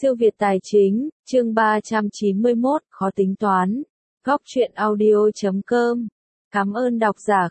Siêu Việt Tài Chính, chương 391, khó tính toán. Góc truyện audio.com. Cảm ơn độc giả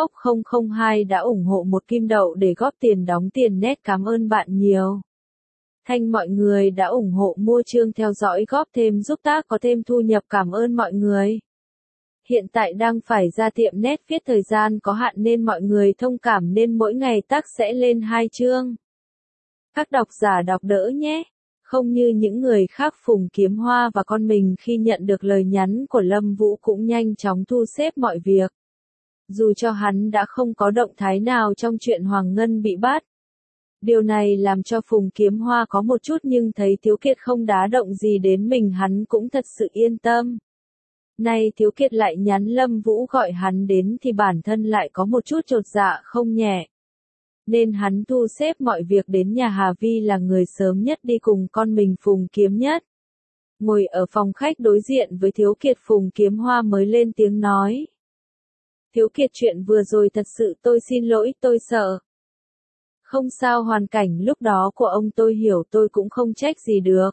00002 đã ủng hộ một kim đậu để góp tiền đóng tiền net. Cảm ơn bạn nhiều. Thanh mọi người đã ủng hộ mua chương theo dõi góp thêm giúp tác có thêm thu nhập. Cảm ơn mọi người. Hiện tại đang phải ra tiệm net viết thời gian có hạn nên mọi người thông cảm nên mỗi ngày tác sẽ lên 2 chương. Các độc giả đọc đỡ nhé. Không như những người khác, Phùng Kiếm Hoa và con mình khi nhận được lời nhắn của Lâm Vũ cũng nhanh chóng thu xếp mọi việc. Dù cho hắn đã không có động thái nào trong chuyện Hoàng Ngân bị bắt. Điều này làm cho Phùng Kiếm Hoa có một chút nhưng thấy Thiếu Kiệt không đá động gì đến mình hắn cũng thật sự yên tâm. Nay Thiếu Kiệt lại nhắn Lâm Vũ gọi hắn đến thì bản thân lại có một chút chột dạ không nhẹ. Nên hắn thu xếp mọi việc đến nhà Hà Vi là người sớm nhất đi cùng con mình Phùng Kiếm Nhất. Ngồi ở phòng khách đối diện với Thiếu Kiệt, Phùng Kiếm Hoa mới lên tiếng nói. Thiếu Kiệt, chuyện vừa rồi thật sự tôi xin lỗi, tôi sợ. Không sao, hoàn cảnh lúc đó của ông tôi hiểu, tôi cũng không trách gì được.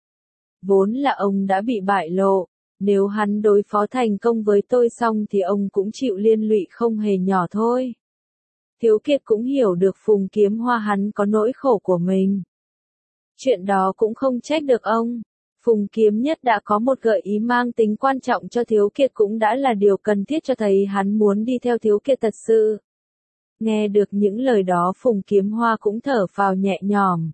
Vốn là ông đã bị bại lộ, nếu hắn đối phó thành công với tôi xong thì ông cũng chịu liên lụy không hề nhỏ thôi. Thiếu Kiệt cũng hiểu được Phùng Kiếm Hoa hắn có nỗi khổ của mình. Chuyện đó cũng không trách được ông. Phùng Kiếm Nhất đã có một gợi ý mang tính quan trọng cho Thiếu Kiệt cũng đã là điều cần thiết cho thấy hắn muốn đi theo Thiếu Kiệt thật sự. Nghe được những lời đó Phùng Kiếm Hoa cũng thở phào nhẹ nhõm.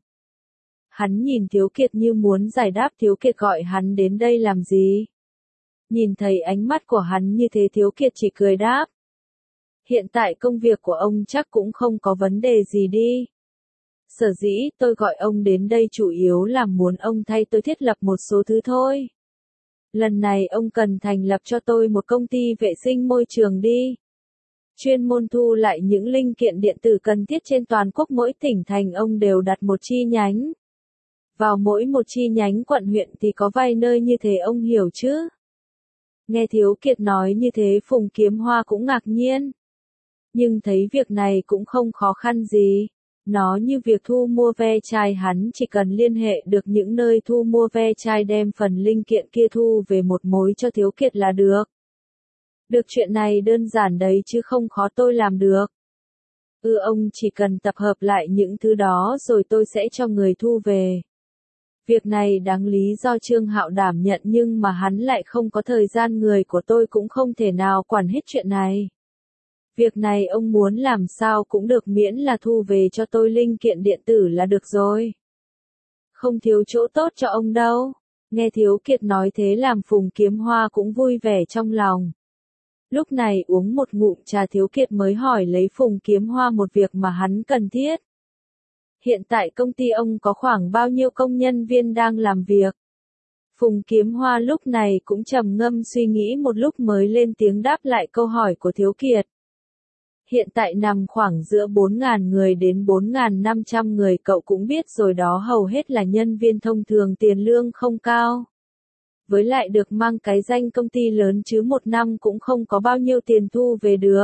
Hắn nhìn Thiếu Kiệt như muốn giải đáp Thiếu Kiệt gọi hắn đến đây làm gì. Nhìn thấy ánh mắt của hắn như thế Thiếu Kiệt chỉ cười đáp. Hiện tại công việc của ông chắc cũng không có vấn đề gì đi. Sở dĩ tôi gọi ông đến đây chủ yếu là muốn ông thay tôi thiết lập một số thứ thôi. Lần này ông cần thành lập cho tôi một công ty vệ sinh môi trường đi. Chuyên môn thu lại những linh kiện điện tử cần thiết trên toàn quốc, mỗi tỉnh thành ông đều đặt một chi nhánh. Vào mỗi một chi nhánh quận huyện thì có vài nơi như thế, ông hiểu chứ? Nghe Thiếu Kiệt nói như thế Phùng Kiếm Hoa cũng ngạc nhiên. Nhưng thấy việc này cũng không khó khăn gì. Nó như việc thu mua ve chai, hắn chỉ cần liên hệ được những nơi thu mua ve chai đem phần linh kiện kia thu về một mối cho Thiếu Kiệt là được. Được, chuyện này đơn giản đấy chứ không khó, tôi làm được. Ông chỉ cần tập hợp lại những thứ đó rồi tôi sẽ cho người thu về. Việc này đáng lý do Trương Hạo đảm nhận nhưng mà hắn lại không có thời gian, người của tôi cũng không thể nào quản hết chuyện này. Việc này ông muốn làm sao cũng được miễn là thu về cho tôi linh kiện điện tử là được rồi. Không thiếu chỗ tốt cho ông đâu. Nghe Thiếu Kiệt nói thế làm Phùng Kiếm Hoa cũng vui vẻ trong lòng. Lúc này uống một ngụm trà Thiếu Kiệt mới hỏi lấy Phùng Kiếm Hoa một việc mà hắn cần thiết. Hiện tại công ty ông có khoảng bao nhiêu công nhân viên đang làm việc? Phùng Kiếm Hoa lúc này cũng trầm ngâm suy nghĩ một lúc mới lên tiếng đáp lại câu hỏi của Thiếu Kiệt. Hiện tại nằm khoảng giữa 4.000 người đến 4.500 người, cậu cũng biết rồi đó, hầu hết là nhân viên thông thường, tiền lương không cao. Với lại được mang cái danh công ty lớn chứ một năm cũng không có bao nhiêu tiền thu về được.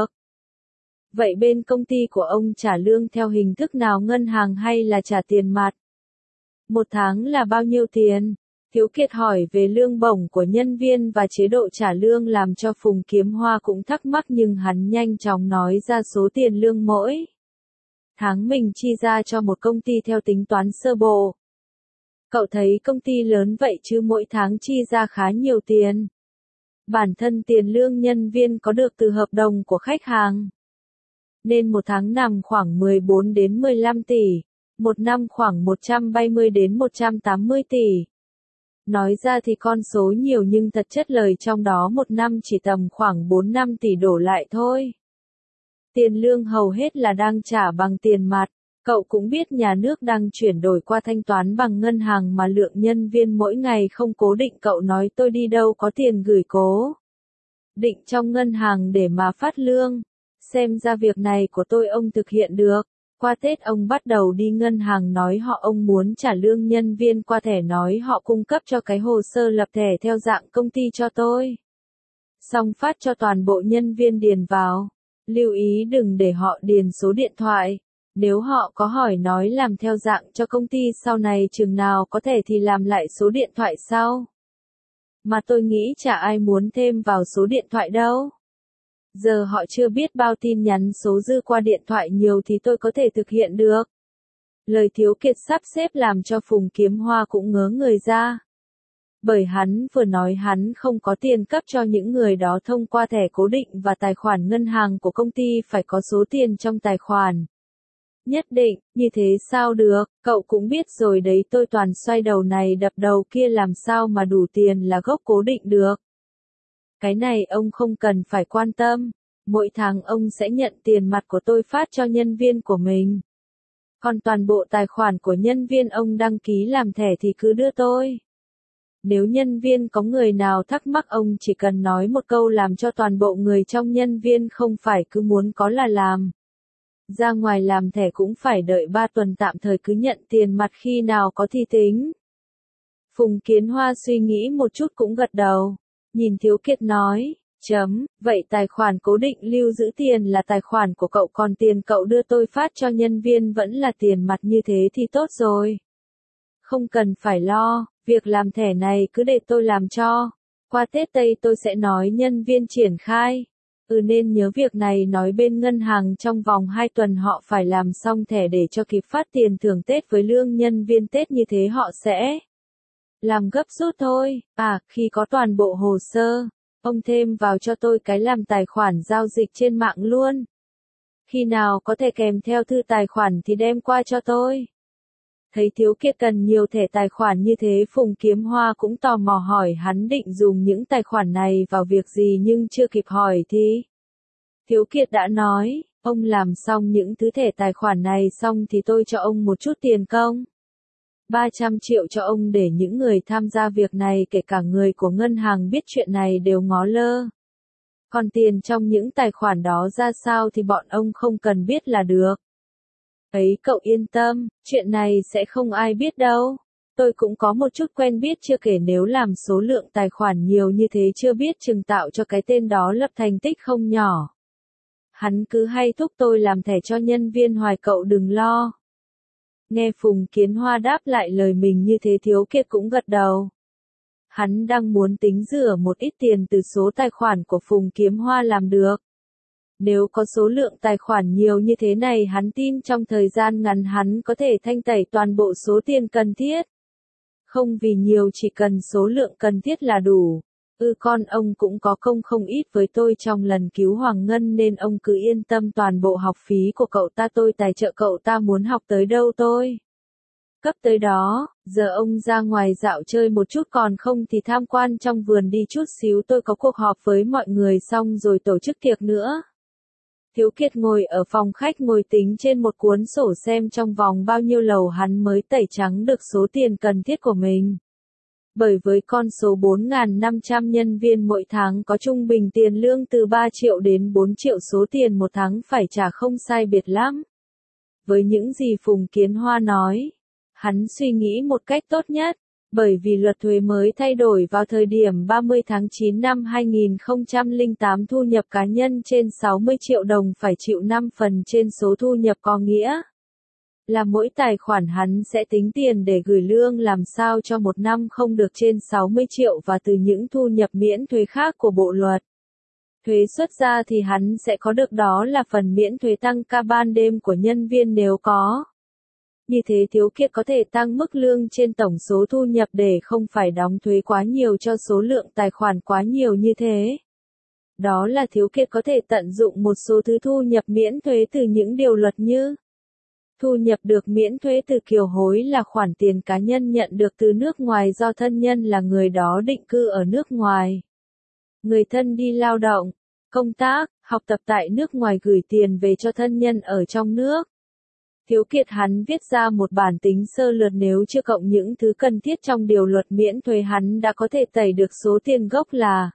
Vậy bên công ty của ông trả lương theo hình thức nào, ngân hàng hay là trả tiền mặt? Một tháng là bao nhiêu tiền? Thiếu Kiệt hỏi về lương bổng của nhân viên và chế độ trả lương làm cho Phùng Kiếm Hoa cũng thắc mắc nhưng hắn nhanh chóng nói ra số tiền lương mỗi tháng mình chi ra cho một công ty theo tính toán sơ bộ. Cậu thấy công ty lớn vậy chứ mỗi tháng chi ra khá nhiều tiền. Bản thân tiền lương nhân viên có được từ hợp đồng của khách hàng. Nên một tháng nằm khoảng 14 đến 15 tỷ, một năm khoảng 130 đến 180 tỷ. Nói ra thì con số nhiều nhưng thật chất lời trong đó một năm chỉ tầm khoảng 4-5 tỷ đổ lại thôi. Tiền lương hầu hết là đang trả bằng tiền mặt. Cậu cũng biết nhà nước đang chuyển đổi qua thanh toán bằng ngân hàng mà lượng nhân viên mỗi ngày không cố định, cậu nói tôi đi đâu có tiền gửi cố định trong ngân hàng để mà phát lương. Xem ra việc này của tôi ông thực hiện được. Qua Tết ông bắt đầu đi ngân hàng nói họ ông muốn trả lương nhân viên qua thẻ, nói họ cung cấp cho cái hồ sơ lập thẻ theo dạng công ty cho tôi. Xong phát cho toàn bộ nhân viên điền vào. Lưu ý đừng để họ điền số điện thoại. Nếu họ có hỏi nói làm theo dạng cho công ty sau này chừng nào có thể thì làm lại số điện thoại sau. Mà tôi nghĩ chả ai muốn thêm vào số điện thoại đâu. Giờ họ chưa biết bao tin nhắn số dư qua điện thoại nhiều thì tôi có thể thực hiện được. Lời Thiếu Kiệt sắp xếp làm cho Phùng Kiếm Hoa cũng ngớ người ra. Bởi hắn vừa nói hắn không có tiền cấp cho những người đó thông qua thẻ cố định và tài khoản ngân hàng của công ty phải có số tiền trong tài khoản. Nhất định, như thế sao được, cậu cũng biết rồi đấy, tôi toàn xoay đầu này đập đầu kia làm sao mà đủ tiền là gốc cố định được. Cái này ông không cần phải quan tâm, mỗi tháng ông sẽ nhận tiền mặt của tôi phát cho nhân viên của mình. Còn toàn bộ tài khoản của nhân viên ông đăng ký làm thẻ thì cứ đưa tôi. Nếu nhân viên có người nào thắc mắc ông chỉ cần nói một câu làm cho toàn bộ người trong nhân viên không phải cứ muốn có là làm. Ra ngoài làm thẻ cũng phải đợi 3 tuần tạm thời cứ nhận tiền mặt khi nào có thì tính. Phùng Kiến Hoa suy nghĩ một chút cũng gật đầu. Nhìn Thiếu Kiệt nói, vậy tài khoản cố định lưu giữ tiền là tài khoản của cậu, còn tiền cậu đưa tôi phát cho nhân viên vẫn là tiền mặt, như thế thì tốt rồi. Không cần phải lo, việc làm thẻ này cứ để tôi làm cho. Qua Tết Tây tôi sẽ nói nhân viên triển khai. Nên nhớ việc này nói bên ngân hàng trong vòng 2 tuần họ phải làm xong thẻ để cho kịp phát tiền thưởng Tết với lương nhân viên Tết, như thế họ sẽ làm gấp rút thôi. Khi có toàn bộ hồ sơ, ông thêm vào cho tôi cái làm tài khoản giao dịch trên mạng luôn. Khi nào có thể kèm theo thư tài khoản thì đem qua cho tôi. Thấy Thiếu Kiệt cần nhiều thẻ tài khoản như thế, Phùng Kiếm Hoa cũng tò mò hỏi hắn định dùng những tài khoản này vào việc gì, nhưng chưa kịp hỏi thì Thiếu Kiệt đã nói, ông làm xong những thứ thẻ tài khoản này xong thì tôi cho ông một chút tiền công. 300 triệu cho ông để những người tham gia việc này kể cả người của ngân hàng biết chuyện này đều ngó lơ. Còn tiền trong những tài khoản đó ra sao thì bọn ông không cần biết là được. Ấy cậu yên tâm, chuyện này sẽ không ai biết đâu. Tôi cũng có một chút quen biết, chưa kể nếu làm số lượng tài khoản nhiều như thế chưa biết chừng tạo cho cái tên đó lập thành tích không nhỏ. Hắn cứ hay thúc tôi làm thẻ cho nhân viên hoài, cậu đừng lo. Nghe Phùng Kiến Hoa đáp lại lời mình như thế, Thiếu Kiệt cũng gật đầu. Hắn đang muốn tính rửa một ít tiền từ số tài khoản của Phùng Kiếm Hoa làm được. Nếu có số lượng tài khoản nhiều như thế này, hắn tin trong thời gian ngắn hắn có thể thanh tẩy toàn bộ số tiền cần thiết. Không vì nhiều, chỉ cần số lượng cần thiết là đủ. Con ông cũng có công không ít với tôi trong lần cứu Hoàng Ngân, nên ông cứ yên tâm, toàn bộ học phí của cậu ta tôi tài trợ, cậu ta muốn học tới đâu tôi cấp tới đó. Giờ ông ra ngoài dạo chơi một chút, còn không thì tham quan trong vườn đi chút xíu, tôi có cuộc họp với mọi người xong rồi tổ chức tiệc nữa. Thiếu Kiệt ngồi ở phòng khách ngồi tính trên một cuốn sổ xem trong vòng bao nhiêu lầu hắn mới tẩy trắng được số tiền cần thiết của mình. Bởi với con số 4.500 nhân viên mỗi tháng có trung bình tiền lương từ 3 triệu đến 4 triệu, số tiền một tháng phải trả không sai biệt lắm. Với những gì Phùng Kiến Hoa nói, hắn suy nghĩ một cách tốt nhất. Bởi vì luật thuế mới thay đổi vào thời điểm 30 tháng 9 năm 2008, thu nhập cá nhân trên 60 triệu đồng phải chịu 5% trên số thu nhập, có nghĩa là mỗi tài khoản hắn sẽ tính tiền để gửi lương làm sao cho một năm không được trên 60 triệu, và từ những thu nhập miễn thuế khác của bộ luật thuế xuất ra thì hắn sẽ có được, đó là phần miễn thuế tăng ca ban đêm của nhân viên nếu có. Như thế Thiếu Kiệt có thể tăng mức lương trên tổng số thu nhập để không phải đóng thuế quá nhiều cho số lượng tài khoản quá nhiều như thế. Đó là Thiếu Kiệt có thể tận dụng một số thứ thu nhập miễn thuế từ những điều luật như thu nhập được miễn thuế từ kiều hối, là khoản tiền cá nhân nhận được từ nước ngoài do thân nhân là người đó định cư ở nước ngoài. Người thân đi lao động, công tác, học tập tại nước ngoài gửi tiền về cho thân nhân ở trong nước. Thiếu Kiệt hắn viết ra một bản tính sơ lược, nếu chưa cộng những thứ cần thiết trong điều luật miễn thuế, hắn đã có thể tẩy được số tiền gốc là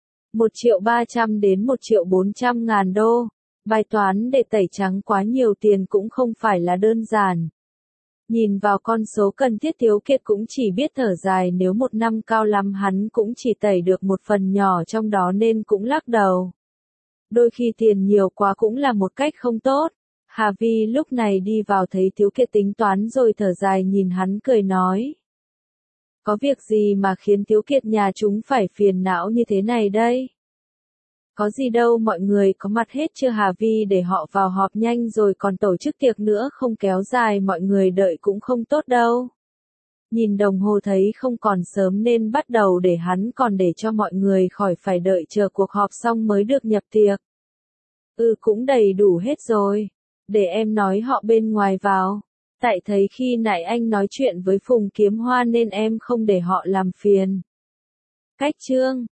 1.300.000 đến 1.400.000 đô. Bài toán để tẩy trắng quá nhiều tiền cũng không phải là đơn giản. Nhìn vào con số cần thiết, Thiếu Kiệt cũng chỉ biết thở dài, nếu một năm cao lắm hắn cũng chỉ tẩy được một phần nhỏ trong đó nên cũng lắc đầu. Đôi khi tiền nhiều quá cũng là một cách không tốt. Hà Vi lúc này đi vào thấy Tiếu Kiệt tính toán rồi thở dài nhìn hắn cười nói. Có việc gì mà khiến Tiếu Kiệt nhà chúng phải phiền não như thế này đây? Có gì đâu, mọi người có mặt hết chưa Hà Vi, để họ vào họp nhanh rồi còn tổ chức tiệc nữa, không kéo dài mọi người đợi cũng không tốt đâu. Nhìn đồng hồ thấy không còn sớm nên bắt đầu để hắn còn để cho mọi người khỏi phải đợi chờ cuộc họp xong mới được nhập tiệc. Cũng đầy đủ hết rồi. Để em nói họ bên ngoài vào. Tại thấy khi nãy anh nói chuyện với Phùng Kiếm Hoa nên em không để họ làm phiền. Cách chương